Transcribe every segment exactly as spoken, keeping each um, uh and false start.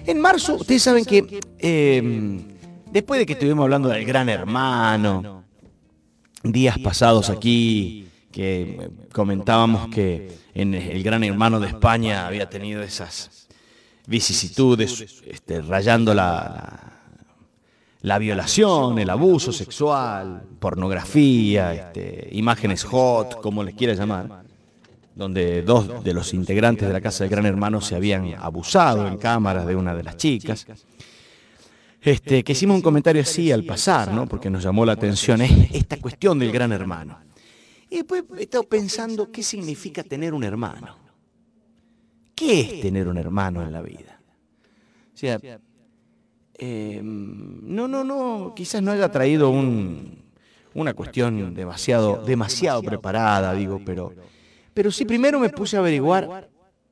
En marzo, ustedes saben que eh, después de que estuvimos hablando del Gran Hermano, días pasados aquí, que comentábamos que en el Gran Hermano de España había tenido esas vicisitudes, este, rayando la, la, la violación, el abuso sexual, pornografía, este, imágenes hot, como les quiera llamar, donde dos de los integrantes de la Casa del Gran Hermano se habían abusado en cámaras de una de las chicas. Este, que hicimos un comentario así al pasar, ¿no? Porque nos llamó la atención esta cuestión del Gran Hermano. Y después he estado pensando qué significa tener un hermano. ¿Qué es tener un hermano en la vida? O sea, eh, no, no, no, quizás no haya traído un, una cuestión demasiado, demasiado preparada, digo, pero... Pero sí, primero me puse a averiguar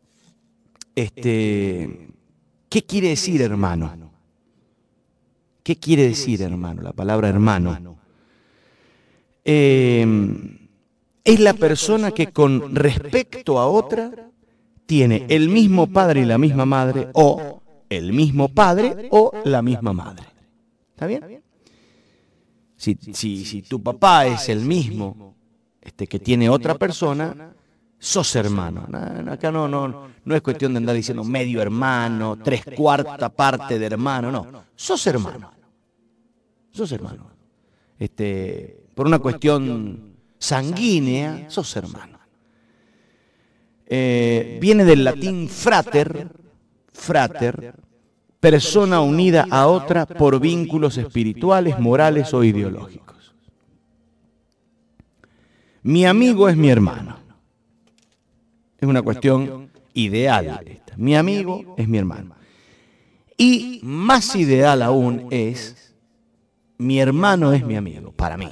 este, qué quiere decir hermano. ¿Qué quiere decir hermano? La palabra hermano. Eh, es la persona que con respecto a otra tiene el mismo padre y la misma madre, o el mismo padre o la misma madre. ¿Está bien? Si, si, si tu papá es el mismo este, que tiene otra persona, sos hermano. Acá no, no, no es cuestión de andar diciendo medio hermano, tres cuarta parte de hermano, no. Sos hermano. Sos hermano. Este, por una cuestión sanguínea, sos hermano. Eh, viene del latín frater, frater, persona unida a otra por vínculos espirituales, morales o ideológicos. Mi amigo es mi hermano. Es una cuestión ideal esta. Mi amigo es mi hermano. Y más ideal aún es, mi hermano es mi amigo, para mí.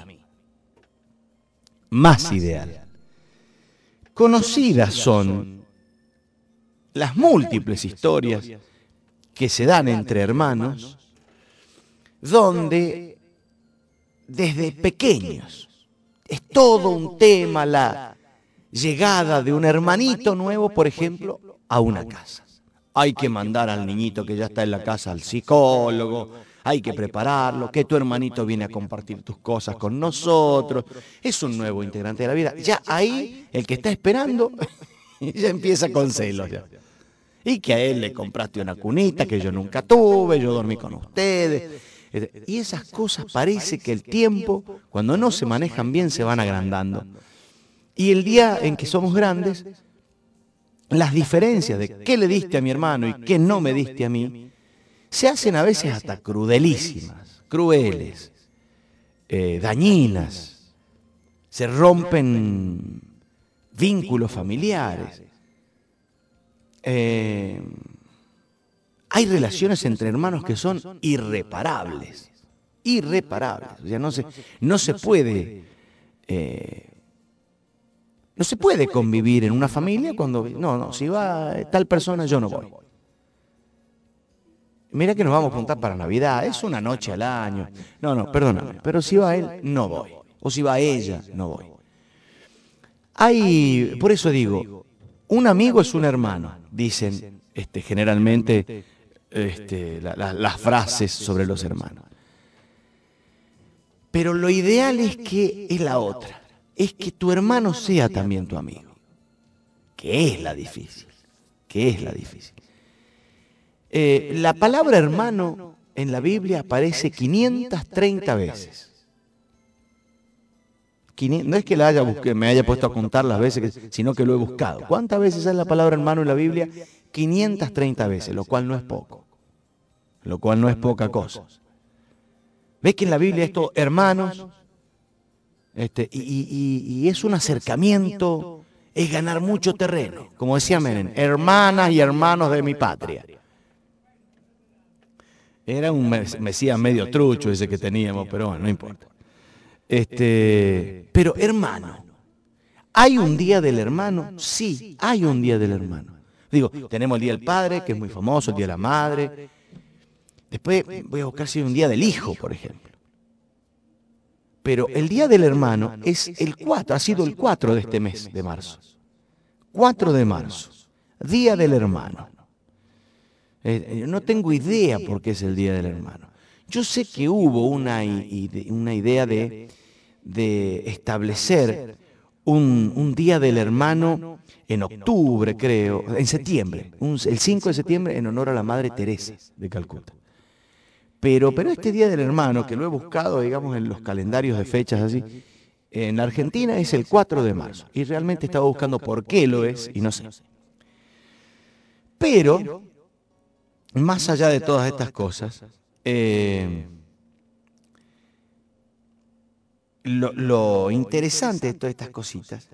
Más ideal. Conocidas son las múltiples historias que se dan entre hermanos, donde desde pequeños es todo un tema la llegada de un hermanito nuevo, por ejemplo, a una casa. Hay que mandar al niñito que ya está en la casa al psicólogo, hay que prepararlo, que tu hermanito viene a compartir tus cosas con nosotros, es un nuevo integrante de la vida. Ya ahí, el que está esperando, ya empieza con celos ya. Y que a él le compraste una cunita que yo nunca tuve, yo dormí con ustedes. Y esas cosas parece que el tiempo, cuando no se manejan bien, se van agrandando. Y el día en que somos grandes, las diferencias de qué le diste a mi hermano y qué no me diste a mí, se hacen a veces hasta crudelísimas, crueles, eh, dañinas. Se rompen vínculos familiares. Eh, hay relaciones entre hermanos que son irreparables. Irreparables. O sea, no se, no se puede... Eh, No se puede convivir en una familia cuando... No, no, si va tal persona yo no voy. Mira que nos vamos a juntar para Navidad, es una noche al año. No, no, perdóname, pero si va él, no voy. O si va ella, no voy. Hay, por eso digo, un amigo es un hermano, dicen este, generalmente este, la, la, las frases sobre los hermanos. Pero lo ideal es que es la otra. Es que tu hermano sea también tu amigo, que es la difícil, que es la difícil. Eh, la palabra hermano en la Biblia aparece quinientas treinta veces. No es que la haya buscado, me haya puesto a contar las veces, que, sino que lo he buscado. ¿Cuántas veces es la palabra hermano en la Biblia? quinientas treinta veces, lo cual no es poco, lo cual no es poca cosa. ¿Ves que en la Biblia esto, hermanos? Este, y, y, y es un acercamiento, es ganar mucho terreno. Como decía Menem, hermanas y hermanos de mi patria. Era un mesías medio trucho ese que teníamos, pero bueno, no importa. Este, pero hermano, ¿hay un día del hermano? Sí, hay un día del hermano. Digo, tenemos el día del padre, que es muy famoso, el día de la madre. Después voy a buscar si hay un día del hijo, por ejemplo. Pero el día del hermano es el cuatro, ha sido el cuatro de este mes de marzo. cuatro de marzo, día del hermano. Eh, no tengo idea por qué es el Día del Hermano. Yo sé que hubo una, ide- una idea de, de establecer un, un Día del Hermano en octubre, creo, en septiembre, un- el cinco de septiembre en honor a la Madre Teresa de Calcuta. Pero, pero este Día del Hermano, que lo he buscado, digamos, en los calendarios de fechas así, en Argentina es el cuatro de marzo. Y realmente estaba buscando por qué lo es y no sé. Pero, más allá de todas estas cosas, eh, lo, lo interesante de todas estas cositas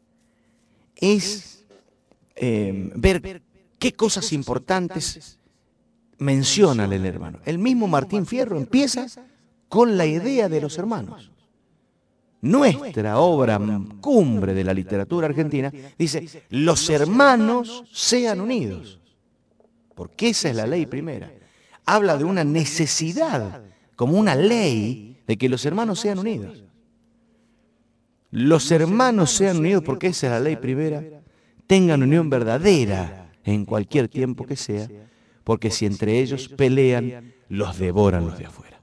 es eh, ver qué cosas importantes menciona el hermano. El mismo Martín Fierro empieza con la idea de los hermanos. Nuestra obra cumbre de la literatura argentina dice, los hermanos sean unidos, porque esa es la ley primera. Habla de una necesidad, como una ley, de que los hermanos sean unidos. Los hermanos sean unidos porque esa es la ley primera, tengan unión verdadera en cualquier tiempo que sea, porque si entre ellos pelean, los devoran los de afuera.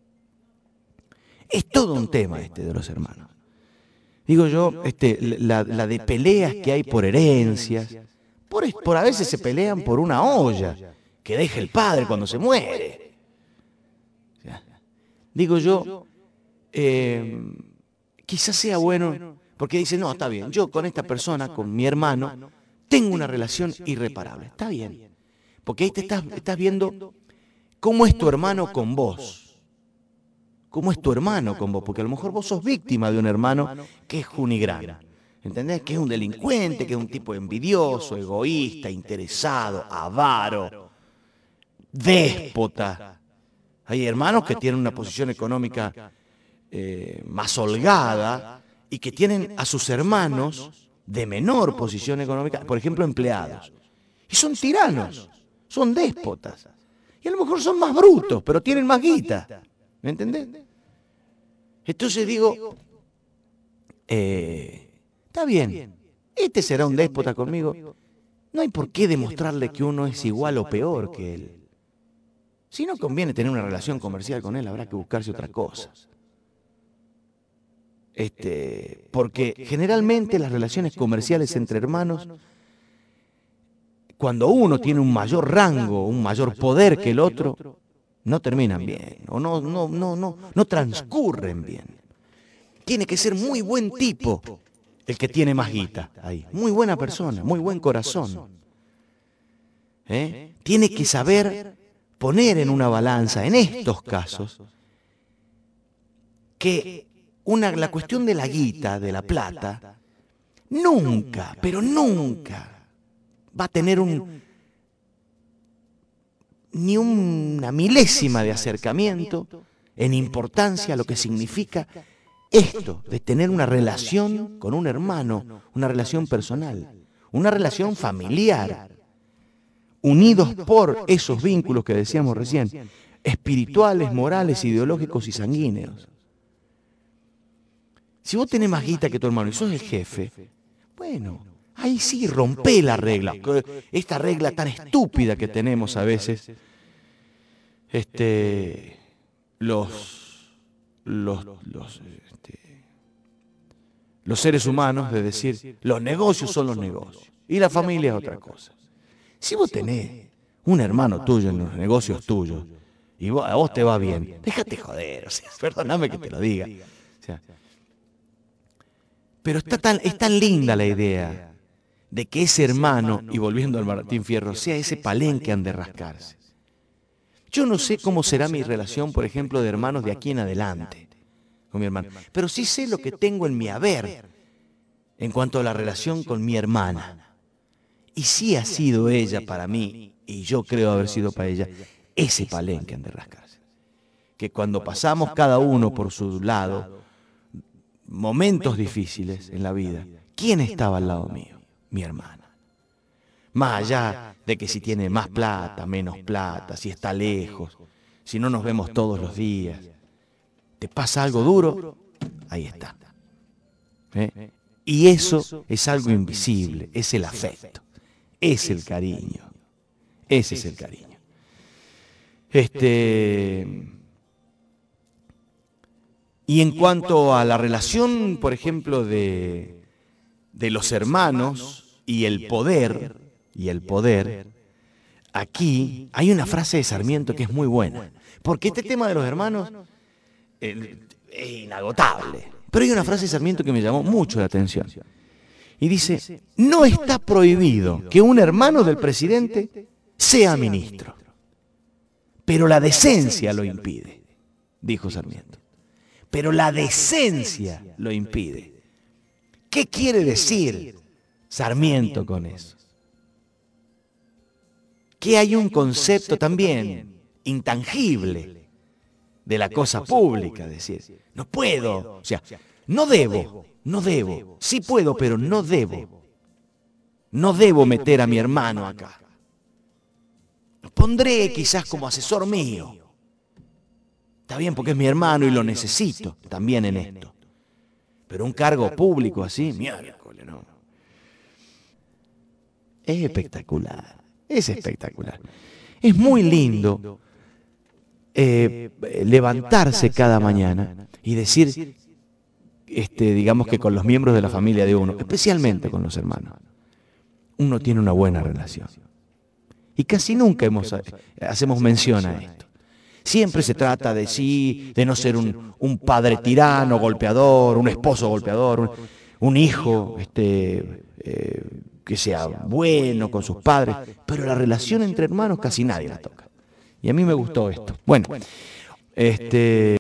Es todo un tema este de los hermanos. Digo yo, este, la, la de peleas que hay por herencias, por, por a veces se pelean por una olla que deja el padre cuando se muere. O sea, digo yo, eh, quizás sea bueno, porque dice, no, está bien, yo con esta persona, con mi hermano, tengo una relación irreparable. Está bien, porque ahí te estás, estás viendo cómo es tu hermano con vos. ¿Cómo es tu hermano con vos? Porque a lo mejor vos sos víctima de un hermano que es junigrán. ¿Entendés? Que es un delincuente, que es un tipo envidioso, egoísta, interesado, avaro, déspota. Hay hermanos que tienen una posición económica eh, más holgada y que tienen a sus hermanos de menor posición económica, por ejemplo, empleados. Y son tiranos, son déspotas. Y a lo mejor son más brutos, pero tienen más guita. ¿Me entendés? Entonces digo, eh, está bien, este será un déspota conmigo. No hay por qué demostrarle que uno es igual o peor que él. Si no conviene tener una relación comercial con él, habrá que buscarse otra cosa. Este, porque generalmente las relaciones comerciales entre hermanos, cuando uno tiene un mayor rango, un mayor poder que el otro, no terminan bien, o no, no, no, no, no transcurren bien. Tiene que ser muy buen tipo el que tiene más guita ahí. Muy buena persona, muy buen corazón. ¿Eh? Tiene que saber poner en una balanza, en estos casos, que una, la cuestión de la guita, de la plata, nunca, pero nunca va a tener un, ni una milésima de acercamiento en importancia a lo que significa esto de tener una relación con un hermano, una relación personal, una relación familiar, unidos por esos vínculos que decíamos recién, espirituales, morales, ideológicos y sanguíneos. Si vos tenés más guita que tu hermano y sos el jefe, bueno, ahí sí rompé la regla, esta regla tan estúpida que tenemos a veces, este, los, los, los, este, los seres humanos de decir, los negocios son los negocios y la familia es otra cosa. Si vos tenés un hermano tuyo en los negocios tuyos y vos, a vos te va bien, déjate joder, o sea, perdóname que te lo diga. O sea, pero está tan, es tan linda la idea de que ese hermano, y volviendo al Martín Fierro, sea ese palenque han de rascarse. Yo no sé cómo será mi relación, por ejemplo, de hermanos de aquí en adelante con mi hermano, pero sí sé lo que tengo en mi haber en cuanto a la relación con mi hermana. Y sí ha sido ella para mí, y yo creo haber sido para ella, ese palenque han de rascarse. Que cuando pasamos cada uno por su lado, momentos difíciles en la vida, ¿quién estaba al lado mío? Mi hermana. Más allá de que si tiene más plata, menos plata, si está lejos, si no nos vemos todos los días, ¿te pasa algo duro? Ahí está. ¿Eh? Y eso es algo invisible, es el afecto. Es el cariño. Ese es el cariño. Este, y en cuanto a la relación, por ejemplo, de, de los hermanos y el poder, y el poder, aquí hay una frase de Sarmiento que es muy buena, porque este tema de los hermanos eh, es inagotable. Pero hay una frase de Sarmiento que me llamó mucho la atención. Y dice, no está prohibido que un hermano del presidente sea ministro, pero la decencia lo impide, dijo Sarmiento. Pero la decencia lo impide. ¿Qué quiere decir Sarmiento con eso? Que hay un concepto también intangible de la cosa pública, es decir, no puedo, o sea, no debo, no debo, sí puedo, pero no debo. No debo meter a mi hermano acá. Lo pondré quizás como asesor mío. Está bien porque es mi hermano y lo necesito también en esto. Pero un cargo público así, miércoles, no. Es espectacular, es espectacular. Es muy lindo eh, levantarse cada mañana y decir, este, digamos que con los miembros de la familia de uno, especialmente con los hermanos, uno tiene una buena relación. Y casi nunca hemos, hacemos mención a esto. Siempre se trata de sí, de no ser un, un padre tirano, golpeador, un esposo golpeador, un, un hijo este, eh, que sea bueno con sus padres, pero la relación entre hermanos casi nadie la toca. Y a mí me gustó esto. Bueno, este...